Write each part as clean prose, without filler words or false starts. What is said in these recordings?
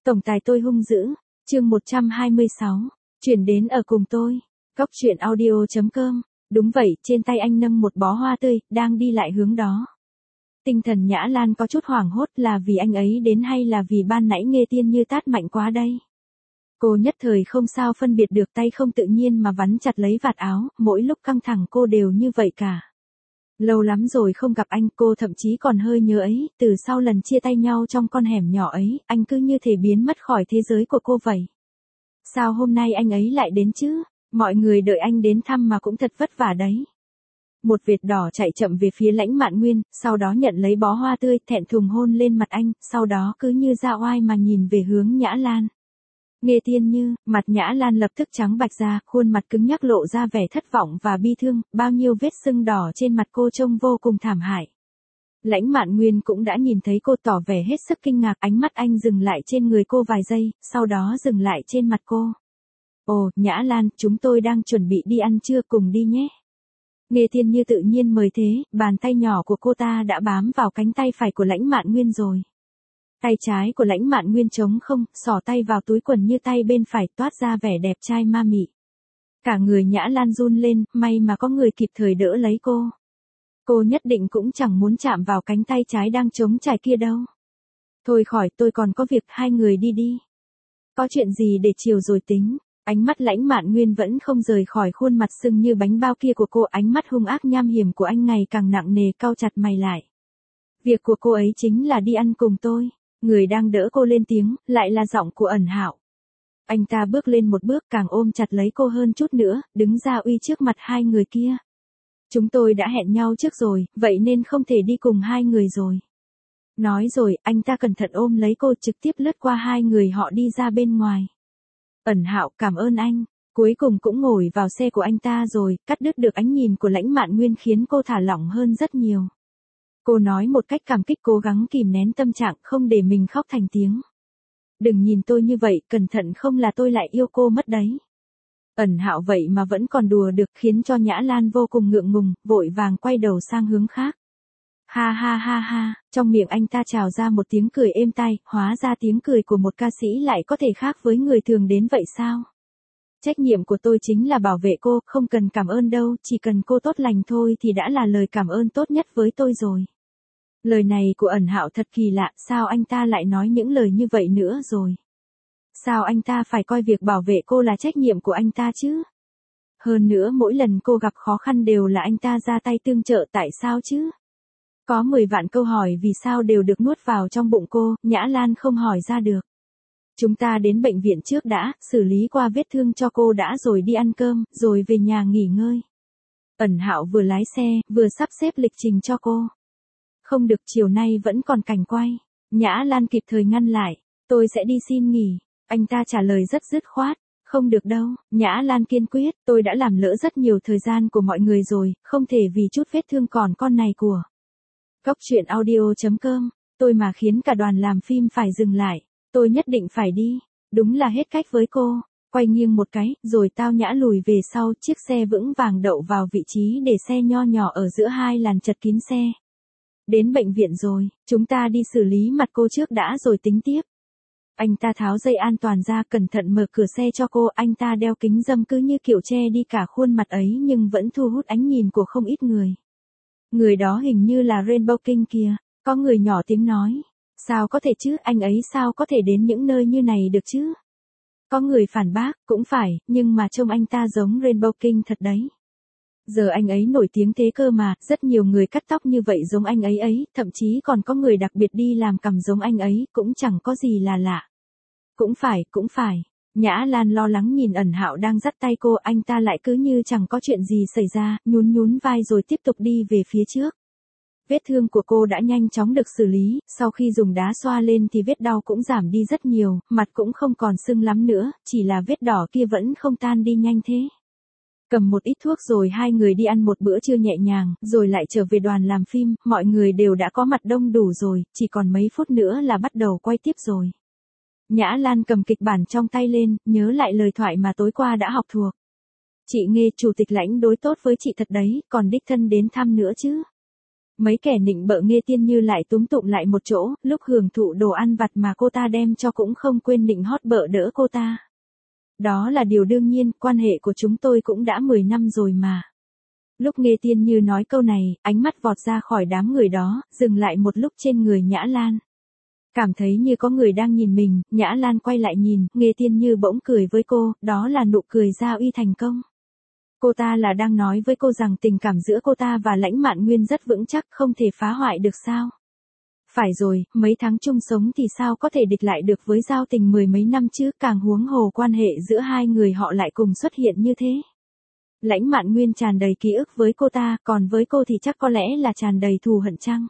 Tổng tài tôi hung dữ, chương 126, chuyển đến ở cùng tôi. Góc truyện audio.com, đúng vậy, trên tay anh nâng một bó hoa tươi, đang đi lại hướng đó. Tinh thần Nhã Lan có chút hoảng hốt, là vì anh ấy đến hay là vì ban nãy Nghê Tiên Như tát mạnh quá đây? Cô nhất thời không sao phân biệt được, tay không tự nhiên mà vắn chặt lấy vạt áo, mỗi lúc căng thẳng cô đều như vậy cả. Lâu lắm rồi không gặp anh, cô thậm chí còn hơi nhớ ấy, từ sau lần chia tay nhau trong con hẻm nhỏ ấy, anh cứ như thể biến mất khỏi thế giới của cô vậy. Sao hôm nay anh ấy lại đến chứ? Mọi người đợi anh đến thăm mà cũng thật vất vả đấy. Một vệt đỏ chạy chậm về phía Lãnh Mạn Nguyên, sau đó nhận lấy bó hoa tươi, thẹn thùng hôn lên mặt anh, sau đó cứ như ra oai mà nhìn về hướng Nhã Lan. Nghê Tiên Như, mặt Nhã Lan lập tức trắng bạch ra, khuôn mặt cứng nhắc lộ ra vẻ thất vọng và bi thương, bao nhiêu vết sưng đỏ trên mặt cô trông vô cùng thảm hại. Lãnh Mạn Nguyên cũng đã nhìn thấy cô, tỏ vẻ hết sức kinh ngạc, ánh mắt anh dừng lại trên người cô vài giây, sau đó dừng lại trên mặt cô. Ồ, Nhã Lan, chúng tôi đang chuẩn bị đi ăn trưa, cùng đi nhé. Nghê Tiên Như tự nhiên mời thế, bàn tay nhỏ của cô ta đã bám vào cánh tay phải của Lãnh Mạn Nguyên rồi. Tay trái của Lãnh Mạn Nguyên trống không, xỏ tay vào túi quần như tay bên phải, toát ra vẻ đẹp trai ma mị. Cả người Nhã Lan run lên, may mà có người kịp thời đỡ lấy cô. Cô nhất định cũng chẳng muốn chạm vào cánh tay trái đang trống trải kia đâu. Thôi khỏi, tôi còn có việc, hai người đi đi. Có chuyện gì để chiều rồi tính. Ánh mắt Lãnh Mạn Nguyên vẫn không rời khỏi khuôn mặt sưng như bánh bao kia của cô, ánh mắt hung ác nham hiểm của anh ngày càng nặng nề, cau chặt mày lại. Việc của cô ấy chính là đi ăn cùng tôi. Người đang đỡ cô lên tiếng, lại là giọng của Ẩn Hạo. Anh ta bước lên một bước, càng ôm chặt lấy cô hơn chút nữa, đứng ra uy trước mặt hai người kia. Chúng tôi đã hẹn nhau trước rồi, vậy nên không thể đi cùng hai người rồi. Nói rồi, anh ta cẩn thận ôm lấy cô, trực tiếp lướt qua hai người họ đi ra bên ngoài. Ẩn Hạo, cảm ơn anh. Cuối cùng cũng ngồi vào xe của anh ta rồi, cắt đứt được ánh nhìn của Lãnh Mạn Nguyên khiến cô thả lỏng hơn rất nhiều. Cô nói một cách cảm kích, cố gắng kìm nén tâm trạng, không để mình khóc thành tiếng. Đừng nhìn tôi như vậy, cẩn thận không là tôi lại yêu cô mất đấy. Ẩn Hạo vậy mà vẫn còn đùa được, khiến cho Nhã Lan vô cùng ngượng ngùng, vội vàng quay đầu sang hướng khác. Ha ha ha ha, trong miệng anh ta trào ra một tiếng cười êm tai, hóa ra tiếng cười của một ca sĩ lại có thể khác với người thường đến vậy sao? Trách nhiệm của tôi chính là bảo vệ cô, không cần cảm ơn đâu, chỉ cần cô tốt lành thôi thì đã là lời cảm ơn tốt nhất với tôi rồi. Lời này của Ẩn Hạo thật kỳ lạ, sao anh ta lại nói những lời như vậy nữa rồi? Sao anh ta phải coi việc bảo vệ cô là trách nhiệm của anh ta chứ? Hơn nữa mỗi lần cô gặp khó khăn đều là anh ta ra tay tương trợ, tại sao chứ? Có 10 vạn câu hỏi vì sao đều được nuốt vào trong bụng cô, Nhã Lan không hỏi ra được. Chúng ta đến bệnh viện trước đã, xử lý qua vết thương cho cô đã rồi đi ăn cơm, rồi về nhà nghỉ ngơi. Ẩn Hạo vừa lái xe, vừa sắp xếp lịch trình cho cô. Không được, chiều nay vẫn còn cảnh quay. Nhã Lan kịp thời ngăn lại. Tôi sẽ đi xin nghỉ. Anh ta trả lời rất dứt khoát. Không được đâu, Nhã Lan kiên quyết, tôi đã làm lỡ rất nhiều thời gian của mọi người rồi, không thể vì chút vết thương còn con này của. Góc truyện audio.com, tôi mà khiến cả đoàn làm phim phải dừng lại. Tôi nhất định phải đi. Đúng là hết cách với cô. Quay nghiêng một cái, rồi tao nhã lùi về sau, chiếc xe vững vàng đậu vào vị trí để xe nho nhỏ ở giữa hai làn chật kín xe. Đến bệnh viện rồi, chúng ta đi xử lý mặt cô trước đã rồi tính tiếp. Anh ta tháo dây an toàn ra, cẩn thận mở cửa xe cho cô, anh ta đeo kính râm cứ như kiểu che đi cả khuôn mặt ấy nhưng vẫn thu hút ánh nhìn của không ít người. Người đó hình như là Rainbow King kìa, có người nhỏ tiếng nói. Sao có thể chứ, anh ấy sao có thể đến những nơi như này được chứ? Có người phản bác, cũng phải, nhưng mà trông anh ta giống Rainbow King thật đấy. Giờ anh ấy nổi tiếng thế cơ mà, rất nhiều người cắt tóc như vậy giống anh ấy, thậm chí còn có người đặc biệt đi làm cằm giống anh ấy, cũng chẳng có gì là lạ. Cũng phải. Nhã Lan lo lắng nhìn Ẩn Hạo đang dắt tay cô, anh ta lại cứ như chẳng có chuyện gì xảy ra, nhún vai rồi tiếp tục đi về phía trước. Vết thương của cô đã nhanh chóng được xử lý, sau khi dùng đá xoa lên thì vết đau cũng giảm đi rất nhiều, mặt cũng không còn sưng lắm nữa, chỉ là vết đỏ kia vẫn không tan đi nhanh thế. Cầm một ít thuốc rồi hai người đi ăn một bữa trưa nhẹ nhàng, rồi lại trở về đoàn làm phim, mọi người đều đã có mặt đông đủ rồi, chỉ còn mấy phút nữa là bắt đầu quay tiếp rồi. Nhã Lan cầm kịch bản trong tay lên, nhớ lại lời thoại mà tối qua đã học thuộc. Chị Nghê, chủ tịch Lãnh đối tốt với chị thật đấy, còn đích thân đến thăm nữa chứ. Mấy kẻ nịnh bợ Nghê Tiên Như lại túm tụm lại một chỗ, lúc hưởng thụ đồ ăn vặt mà cô ta đem cho cũng không quên nịnh hót bợ đỡ cô ta. Đó là điều đương nhiên, quan hệ của chúng tôi cũng đã 10 năm rồi mà. Lúc Nghê Tiên Như nói câu này, ánh mắt vọt ra khỏi đám người đó, dừng lại một lúc trên người Nhã Lan. Cảm thấy như có người đang nhìn mình, Nhã Lan quay lại nhìn, Nghê Tiên Như bỗng cười với cô, đó là nụ cười gia uy thành công. Cô ta là đang nói với cô rằng tình cảm giữa cô ta và Lãnh Mạn Nguyên rất vững chắc, không thể phá hoại được sao. Phải rồi, mấy tháng chung sống thì sao có thể địch lại được với giao tình 10 mấy năm chứ, càng huống hồ quan hệ giữa hai người họ lại cùng xuất hiện như thế. Lãnh Mạn Nguyên tràn đầy ký ức với cô ta, còn với cô thì chắc có lẽ là tràn đầy thù hận chăng.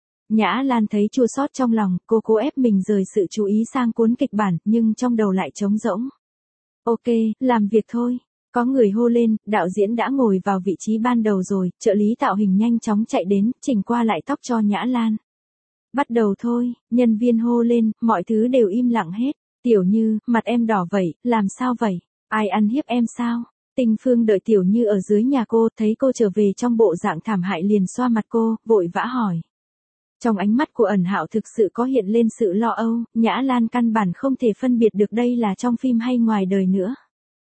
Nhã Lan thấy chua xót trong lòng, cô cố ép mình rời sự chú ý sang cuốn kịch bản, nhưng trong đầu lại trống rỗng. Ok, làm việc thôi. Có người hô lên, đạo diễn đã ngồi vào vị trí ban đầu rồi, trợ lý tạo hình nhanh chóng chạy đến, chỉnh qua lại tóc cho Nhã Lan. Bắt đầu thôi, nhân viên hô lên, mọi thứ đều im lặng hết. Tiểu Như, mặt em đỏ vậy, làm sao vậy? Ai ăn hiếp em sao? Tinh Phương đợi Tiểu Như ở dưới nhà cô, thấy cô trở về trong bộ dạng thảm hại liền xoa mặt cô, vội vã hỏi. Trong ánh mắt của Ẩn Hạo thực sự có hiện lên sự lo âu, Nhã Lan căn bản không thể phân biệt được đây là trong phim hay ngoài đời nữa.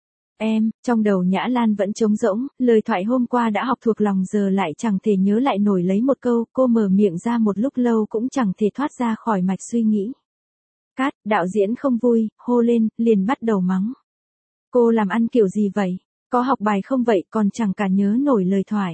Em, trong đầu Nhã Lan vẫn trống rỗng, lời thoại hôm qua đã học thuộc lòng giờ lại chẳng thể nhớ lại nổi lấy một câu, cô mở miệng ra một lúc lâu cũng chẳng thể thoát ra khỏi mạch suy nghĩ. Cát, đạo diễn không vui, hô lên, liền bắt đầu mắng. Cô làm ăn kiểu gì vậy? Có học bài không vậy còn chẳng cả nhớ nổi lời thoại.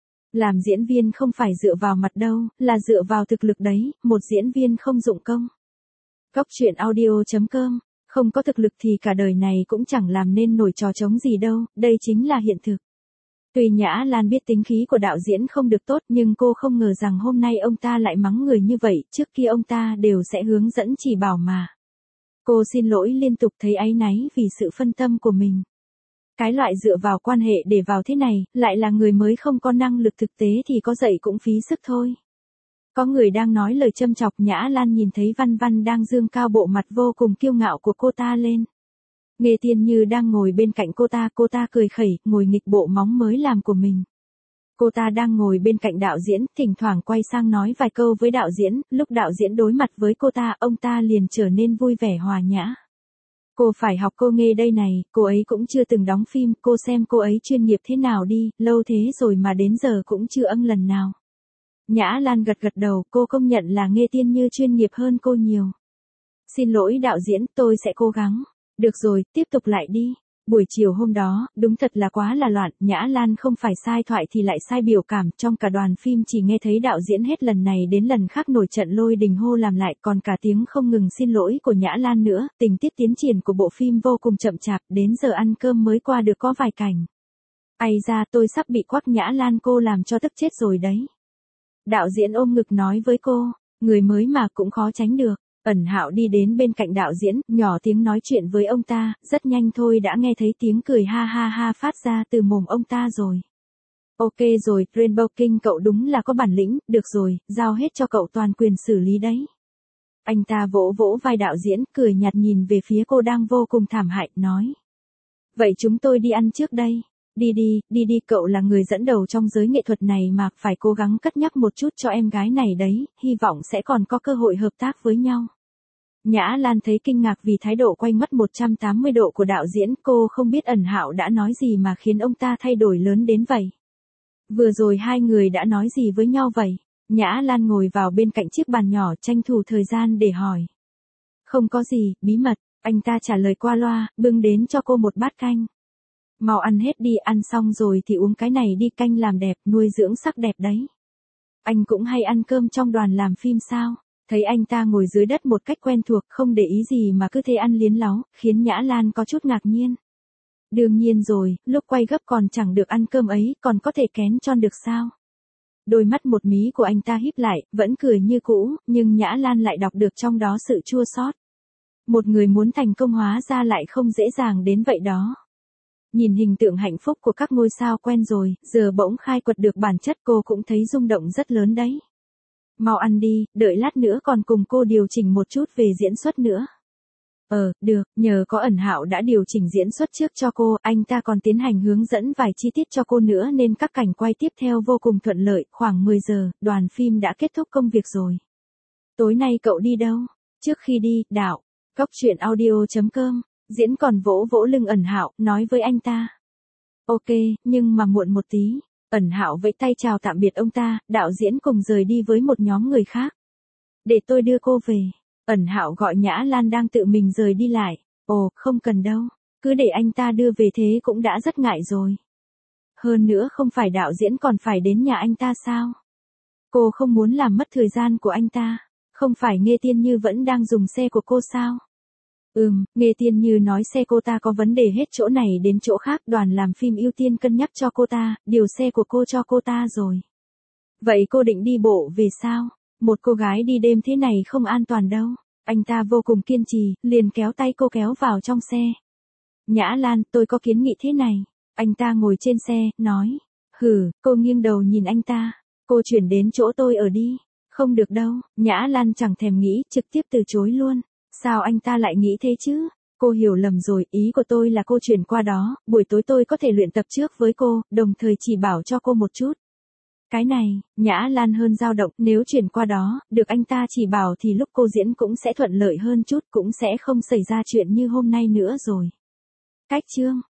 Làm diễn viên không phải dựa vào mặt đâu, là dựa vào thực lực đấy, một diễn viên không dụng công. Góc truyện audio.com, không có thực lực thì cả đời này cũng chẳng làm nên nổi trò trống gì đâu, đây chính là hiện thực. Tuy Nhã Lan biết tính khí của đạo diễn không được tốt nhưng cô không ngờ rằng hôm nay ông ta lại mắng người như vậy, trước kia ông ta đều sẽ hướng dẫn chỉ bảo mà. Cô xin lỗi liên tục thấy áy náy vì sự phân tâm của mình. Cái loại dựa vào quan hệ để vào thế này, lại là người mới không có năng lực thực tế thì có dạy cũng phí sức thôi. Có người đang nói lời châm chọc, Nhã Lan nhìn thấy Văn Văn đang dương cao bộ mặt vô cùng kiêu ngạo của cô ta lên. Nghê Tiên Như đang ngồi bên cạnh cô ta cười khẩy, ngồi nghịch bộ móng mới làm của mình. Cô ta đang ngồi bên cạnh đạo diễn, thỉnh thoảng quay sang nói vài câu với đạo diễn, lúc đạo diễn đối mặt với cô ta, ông ta liền trở nên vui vẻ hòa nhã. Cô phải học cô Nghê đây này, cô ấy cũng chưa từng đóng phim, cô xem cô ấy chuyên nghiệp thế nào đi, lâu thế rồi mà đến giờ cũng chưa âng lần nào. Nhã Lan gật gật đầu, cô công nhận là Nghê Tiên Như chuyên nghiệp hơn cô nhiều. Xin lỗi đạo diễn, tôi sẽ cố gắng. Được rồi, tiếp tục lại đi. Buổi chiều hôm đó, đúng thật là quá là loạn, Nhã Lan không phải sai thoại thì lại sai biểu cảm, trong cả đoàn phim chỉ nghe thấy đạo diễn hết lần này đến lần khác nổi trận lôi đình hô làm lại, còn cả tiếng không ngừng xin lỗi của Nhã Lan nữa, tình tiết tiến triển của bộ phim vô cùng chậm chạp, đến giờ ăn cơm mới qua được có vài cảnh. Ây da, tôi sắp bị quắc Nhã Lan cô làm cho tức chết rồi đấy. Đạo diễn ôm ngực nói với cô, người mới mà cũng khó tránh được. Ẩn Hạo đi đến bên cạnh đạo diễn, nhỏ tiếng nói chuyện với ông ta, rất nhanh thôi đã nghe thấy tiếng cười ha ha ha phát ra từ mồm ông ta rồi. Ok rồi, Rainbow King cậu đúng là có bản lĩnh, được rồi, giao hết cho cậu toàn quyền xử lý đấy. Anh ta vỗ vỗ vai đạo diễn, cười nhạt nhìn về phía cô đang vô cùng thảm hại, nói. Vậy chúng tôi đi ăn trước đây. Đi, cậu là người dẫn đầu trong giới nghệ thuật này mà, phải cố gắng cất nhắc một chút cho em gái này đấy, hy vọng sẽ còn có cơ hội hợp tác với nhau. Nhã Lan thấy kinh ngạc vì thái độ quay mất 180 độ của đạo diễn, cô không biết Ẩn Hạo đã nói gì mà khiến ông ta thay đổi lớn đến vậy. Vừa rồi hai người đã nói gì với nhau vậy? Nhã Lan ngồi vào bên cạnh chiếc bàn nhỏ tranh thủ thời gian để hỏi. Không có gì, bí mật, anh ta trả lời qua loa, bưng đến cho cô một bát canh. Mau ăn hết đi, ăn xong rồi thì uống cái này đi, canh làm đẹp, nuôi dưỡng sắc đẹp đấy. Anh cũng hay ăn cơm trong đoàn làm phim sao? Thấy anh ta ngồi dưới đất một cách quen thuộc, không để ý gì mà cứ thế ăn liến láu, khiến Nhã Lan có chút ngạc nhiên. Đương nhiên rồi, lúc quay gấp còn chẳng được ăn cơm ấy, còn có thể kén chọn được sao? Đôi mắt một mí của anh ta híp lại, vẫn cười như cũ, nhưng Nhã Lan lại đọc được trong đó sự chua xót. Một người muốn thành công hóa ra lại không dễ dàng đến vậy đó. Nhìn hình tượng hạnh phúc của các ngôi sao quen rồi, giờ bỗng khai quật được bản chất cô cũng thấy rung động rất lớn đấy. Mau ăn đi, đợi lát nữa còn cùng cô điều chỉnh một chút về diễn xuất nữa. Được, nhờ có Ẩn Hạo đã điều chỉnh diễn xuất trước cho cô, anh ta còn tiến hành hướng dẫn vài chi tiết cho cô nữa nên các cảnh quay tiếp theo vô cùng thuận lợi, khoảng 10 giờ, đoàn phim đã kết thúc công việc rồi. Tối nay cậu đi đâu? Trước khi đi, Đạo, Cóc Truyện Audio.com, Diễn còn vỗ vỗ lưng Ẩn Hạo, nói với anh ta. Ok, nhưng mà muộn một tí. Ẩn Hạo vẫy tay chào tạm biệt ông ta, đạo diễn cùng rời đi với một nhóm người khác. Để tôi đưa cô về. Ẩn Hạo gọi Nhã Lan đang tự mình rời đi lại. Không cần đâu, cứ để anh ta đưa về thế cũng đã rất ngại rồi. Hơn nữa không phải đạo diễn còn phải đến nhà anh ta sao? Cô không muốn làm mất thời gian của anh ta. Không phải Nghê Tiên Như vẫn đang dùng xe của cô sao? Nghê Tiên Như nói xe cô ta có vấn đề hết chỗ này đến chỗ khác, đoàn làm phim ưu tiên cân nhắc cho cô ta, điều xe của cô cho cô ta rồi. Vậy cô định đi bộ về sao? Một cô gái đi đêm thế này không an toàn đâu. Anh ta vô cùng kiên trì, liền kéo tay cô kéo vào trong xe. Nhã Lan, tôi có kiến nghị thế này. Anh ta ngồi trên xe, nói. Cô nghiêng đầu nhìn anh ta. Cô chuyển đến chỗ tôi ở đi. Không được đâu, Nhã Lan chẳng thèm nghĩ, trực tiếp từ chối luôn. Sao anh ta lại nghĩ thế chứ? Cô hiểu lầm rồi, ý của tôi là cô chuyển qua đó, buổi tối tôi có thể luyện tập trước với cô, đồng thời chỉ bảo cho cô một chút. Cái này, Nhã Lan hơn dao động, nếu chuyển qua đó, được anh ta chỉ bảo thì lúc cô diễn cũng sẽ thuận lợi hơn chút, cũng sẽ không xảy ra chuyện như hôm nay nữa rồi. Cách chương